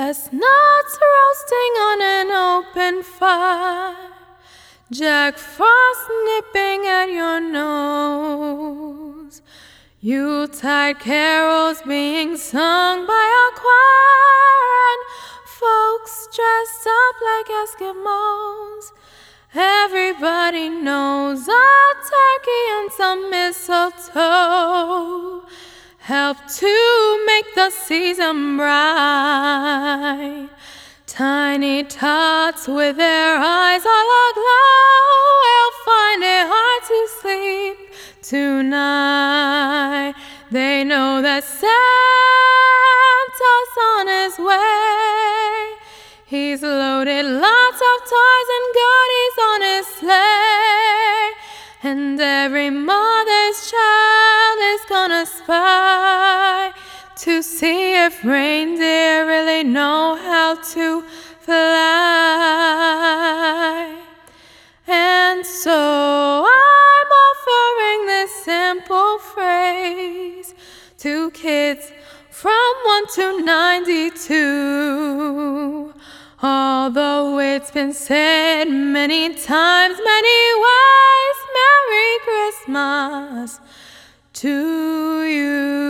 Chestnuts roasting on an open fire, Jack Frost nipping at your nose, Yuletide carols being sung by a choir, and folks dressed up like Eskimos. Everybody knows a turkey and some mistletoe help to make the season bright. Tiny tots with their eyes all aglow will find it hard to sleep tonight. They know that Santa's on his way. He's loaded lots of toys and goodies on his sleigh, and every mother's child is gonna spy to see if reindeer really know how to fly. And so I'm offering this simple phrase to kids from 1 to 92. Although it's been said many times, many ways, Merry Christmas to you.